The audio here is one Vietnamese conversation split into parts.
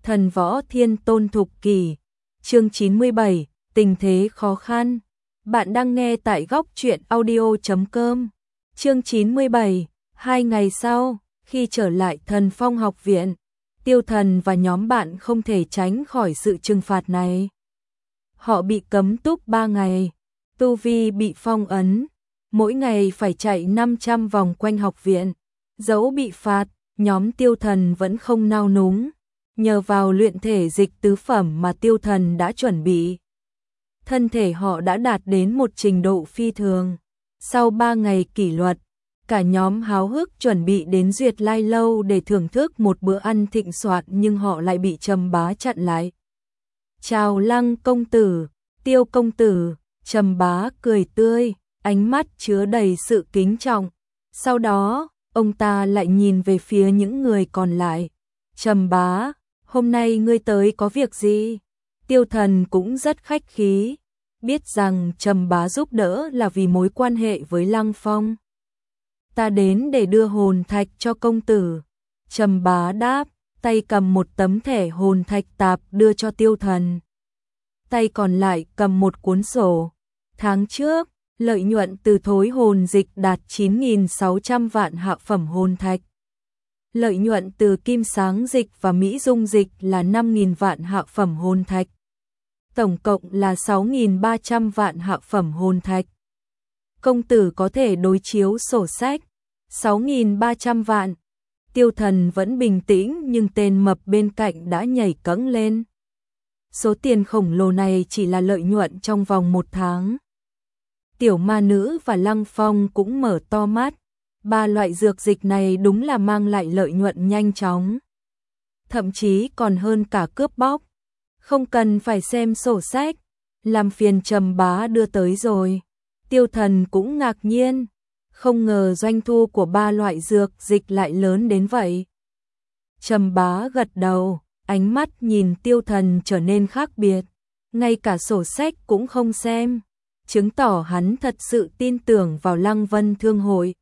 Thần võ thiên tôn thục kỳ. Chương 97, tình thế khó khăn. Bạn đang nghe tại góc truyện audio.com. Chương 97, 2 ngày sau, khi trở lại Thần Phong học viện, Tiêu Thần và nhóm bạn không thể tránh khỏi sự trừng phạt này. Họ bị cấm túc 3 ngày, tu vi bị phong ấn, mỗi ngày phải chạy 500 vòng quanh học viện. Dẫu bị phạt, nhóm Tiêu Thần vẫn không nao núng. Nhờ vào luyện thể dịch tứ phẩm mà Tiêu Thần đã chuẩn bị, thân thể họ đã đạt đến một trình độ phi thường. Sau 3 ngày kỷ luật, cả nhóm háo hức chuẩn bị đến Duyệt Lai Lâu để thưởng thức một bữa ăn thịnh soạn, nhưng họ lại bị Trầm Bá chặn lại. "Chào Lăng công tử, Tiêu công tử." Trầm Bá cười tươi, ánh mắt chứa đầy sự kính trọng. Sau đó, ông ta lại nhìn về phía những người còn lại. "Trầm Bá, hôm nay ngươi tới có việc gì?" Tiêu Thần cũng rất khách khí, biết rằng Trầm Bá giúp đỡ là vì mối quan hệ với Lăng Phong. "Ta đến để đưa hồn thạch cho công tử." Trầm Bá đáp, tay cầm một tấm thẻ hồn thạch tạp đưa cho Tiêu Thần. Tay còn lại cầm một cuốn sổ. Tháng trước, lợi nhuận từ thối hồn dịch đạt 9.600 vạn hạ phẩm hồn thạch. Lợi nhuận từ kim sáng dịch và mỹ dung dịch là 5.000 vạn hạ phẩm hồn thạch. Tổng cộng là 6.300 vạn hạ phẩm hồn thạch. Công tử có thể đối chiếu sổ sách. 6.300 vạn. Tiêu Thần vẫn bình tĩnh, nhưng tên mập bên cạnh đã nhảy cẫng lên. Số tiền khổng lồ này chỉ là lợi nhuận trong vòng 1 tháng. Tiểu ma nữ và Lăng Phong cũng mở to mắt. 3 loại dược dịch này đúng là mang lại lợi nhuận nhanh chóng. Thậm chí còn hơn cả cướp bóc. Không cần phải xem sổ sách, làm phiền Trầm Bá đưa tới rồi. Tiêu Thần cũng ngạc nhiên, không ngờ doanh thu của 3 loại dược dịch lại lớn đến vậy. Trầm Bá gật đầu, ánh mắt nhìn Tiêu Thần trở nên khác biệt. Ngay cả sổ sách cũng không xem, chứng tỏ hắn thật sự tin tưởng vào Lăng Vân Thương hội.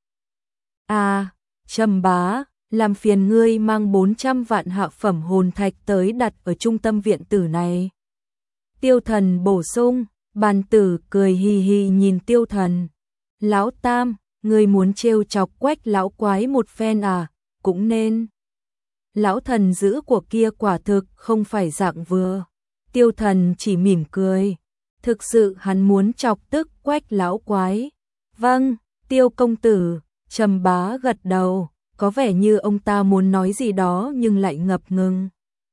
"À, Trầm Bá, làm phiền ngươi mang 400 vạn hạ phẩm hồn thạch tới đặt ở trung tâm viện tử này." Tiêu Thần bổ sung. Bàn tử cười hì hì nhìn Tiêu Thần. "Lão Tam, ngươi muốn trêu chọc Quách lão quái một phen à? Cũng nên. Lão thần dữ của kia quả thực không phải dạng vừa." Tiêu Thần chỉ mỉm cười. Thực sự hắn muốn chọc tức Quách lão quái. "Vâng, Tiêu công tử." Trầm Bá gật đầu, có vẻ như ông ta muốn nói gì đó nhưng lại ngập ngừng.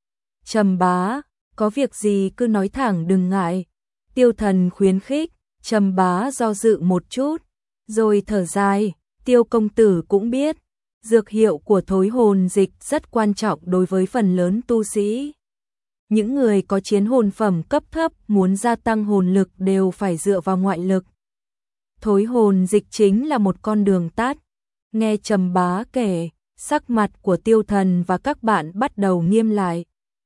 "Trầm Bá, có việc gì cứ nói thẳng đừng ngại." Tiêu Thần khuyến khích. Trầm Bá do dự một chút, rồi thở dài. "Tiêu công tử cũng biết, dược hiệu của thối hồn dịch rất quan trọng đối với phần lớn tu sĩ. Những người có chiến hồn phẩm cấp thấp muốn gia tăng hồn lực đều phải dựa vào ngoại lực. Thối hồn dịch chính là một con đường tắt." Nghe Trầm Bá kể, sắc mặt của Tiêu Thần và các bạn bắt đầu nghiêm lại.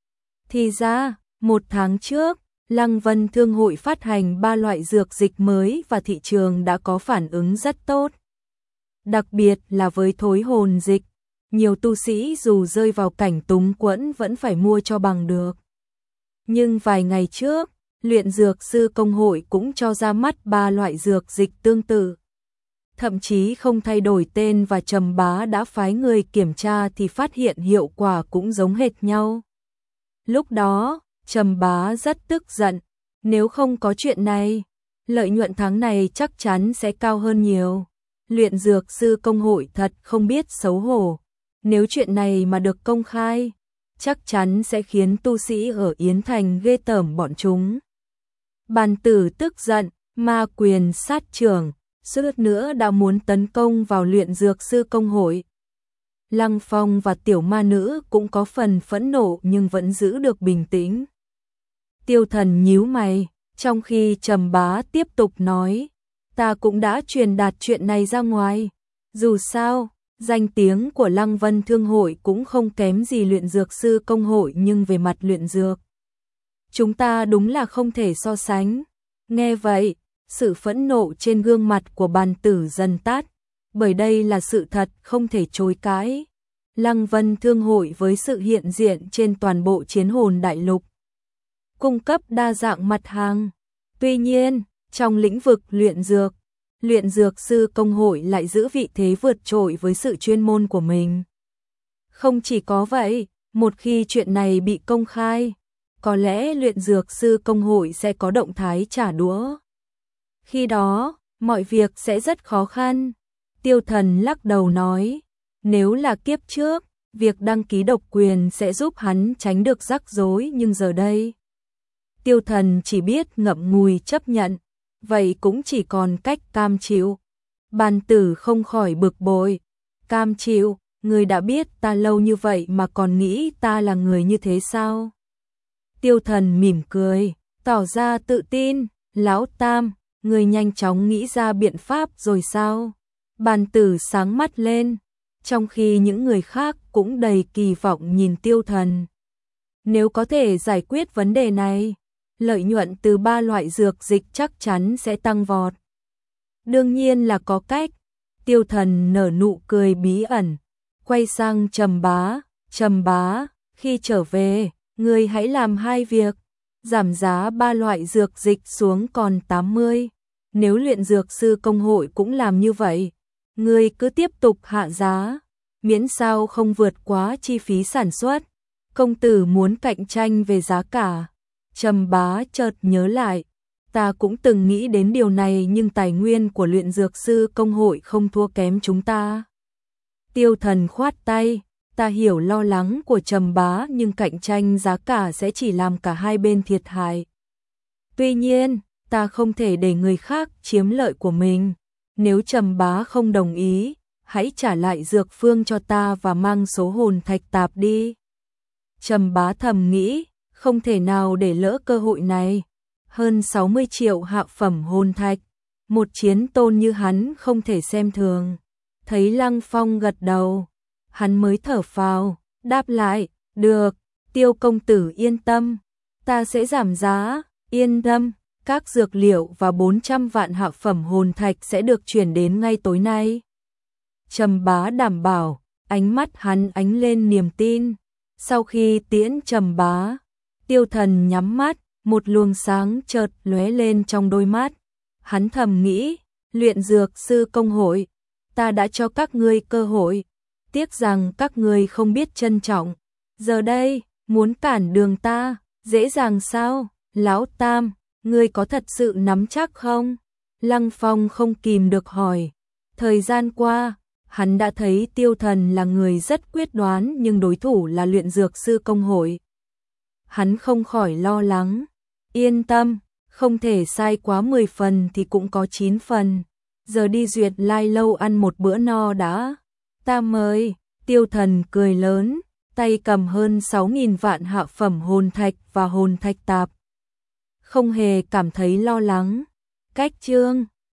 Thì ra, 1 tháng trước, Lăng Vân Thương hội phát hành 3 loại dược dịch mới và thị trường đã có phản ứng rất tốt. Đặc biệt là với thối hồn dịch, nhiều tu sĩ dù rơi vào cảnh túng quẫn vẫn phải mua cho bằng được. Nhưng vài ngày trước, luyện dược sư công hội cũng cho ra mắt 3 loại dược dịch tương tự. Thậm chí không thay đổi tên, và Trầm Bá đã phái người kiểm tra thì phát hiện hiệu quả cũng giống hệt nhau. Lúc đó, Trầm Bá rất tức giận. Nếu không có chuyện này, lợi nhuận tháng này chắc chắn sẽ cao hơn nhiều. Luyện dược sư công hội thật không biết xấu hổ. Nếu chuyện này mà được công khai, chắc chắn sẽ khiến tu sĩ ở Yến Thành ghê tởm bọn chúng. Bàn tử tức giận, ma quyền sát trưởng, suýt nữa đã muốn tấn công vào luyện dược sư công hội. Lăng Phong và tiểu ma nữ cũng có phần phẫn nộ nhưng vẫn giữ được bình tĩnh. Tiêu Thần nhíu mày, trong khi Trầm Bá tiếp tục nói, "Ta cũng đã truyền đạt chuyện này ra ngoài. Dù sao, danh tiếng của Lăng Vân Thương hội cũng không kém gì luyện dược sư công hội, nhưng về mặt luyện dược, chúng ta đúng là không thể so sánh." Nghe vậy, sự phẫn nộ trên gương mặt của bàn tử dần tắt, bởi đây là sự thật không thể chối cãi. Lăng Vân Thương hội với sự hiện diện trên toàn bộ chiến hồn đại lục, cung cấp đa dạng mặt hàng. Tuy nhiên, trong lĩnh vực luyện dược sư công hội lại giữ vị thế vượt trội với sự chuyên môn của mình. Không chỉ có vậy, một khi chuyện này bị công khai, có lẽ luyện dược sư công hội sẽ có động thái trả đũa. Khi đó, mọi việc sẽ rất khó khăn. Tiêu Thần lắc đầu nói, nếu là kiếp trước, việc đăng ký độc quyền sẽ giúp hắn tránh được rắc rối, nhưng giờ đây, Tiêu Thần chỉ biết ngậm ngùi chấp nhận, vậy cũng chỉ còn cách cam chịu. Bàn Tử không khỏi bực bội, cam chịu, người đã biết ta lâu như vậy mà còn nghĩ ta là người như thế sao? Tiêu Thần mỉm cười, tỏ ra tự tin, Lão Tam, người nhanh chóng nghĩ ra biện pháp rồi sao? Bàn Tử sáng mắt lên, trong khi những người khác cũng đầy kỳ vọng nhìn Tiêu Thần. Nếu có thể giải quyết vấn đề này, lợi nhuận từ 3 loại dược dịch chắc chắn sẽ tăng vọt. Đương nhiên là có cách. Tiêu Thần nở nụ cười bí ẩn, quay sang Trầm Bá, khi trở về, ngươi hãy làm 2 việc, giảm giá 3 loại dược dịch xuống còn 80. Nếu luyện dược sư công hội cũng làm như vậy, ngươi cứ tiếp tục hạ giá, miễn sao không vượt quá chi phí sản xuất. Công tử muốn cạnh tranh về giá cả. Trầm Bá chợt nhớ lại, ta cũng từng nghĩ đến điều này, nhưng tài nguyên của luyện dược sư công hội không thua kém chúng ta. Tiêu Thần khoát tay, ta hiểu lo lắng của Trầm Bá, nhưng cạnh tranh giá cả sẽ chỉ làm cả hai bên thiệt hại. Tuy nhiên, ta không thể để người khác chiếm lợi của mình. Nếu Trầm Bá không đồng ý, hãy trả lại dược phương cho ta và mang số hồn thạch tạp đi. Trầm Bá thầm nghĩ, không thể nào để lỡ cơ hội này. Hơn 60 triệu hạ phẩm hồn thạch, một chiến tôn như hắn không thể xem thường. Thấy Lăng Phong gật đầu, hắn mới thở phào, đáp lại, được, Tiêu công tử yên tâm, ta sẽ giảm giá, yên tâm, các dược liệu và 400 vạn hạ phẩm hồn thạch sẽ được chuyển đến ngay tối nay. Trầm Bá đảm bảo, ánh mắt hắn ánh lên niềm tin. Sau khi tiễn Trầm Bá, Tiêu Thần nhắm mắt, một luồng sáng chợt lóe lên trong đôi mắt. Hắn thầm nghĩ, luyện dược sư công hội, ta đã cho các ngươi cơ hội, tiếc rằng các ngươi không biết trân trọng. Giờ đây, muốn cản đường ta, dễ dàng sao? Lão Tam, ngươi có thật sự nắm chắc không? Lăng Phong không kìm được hỏi. Thời gian qua, hắn đã thấy Tiêu Thần là người rất quyết đoán, nhưng đối thủ là luyện dược sư công hội. Hắn không khỏi lo lắng. Yên tâm, không thể sai quá 10 phần thì cũng có 9 phần. Giờ đi Duyệt Lai lâu ăn một bữa no đã. Ta mời. Tiêu Thần cười lớn, tay cầm hơn 6.000 vạn hạ phẩm hồn thạch và hồn thạch tạp. Không hề cảm thấy lo lắng. Cách chương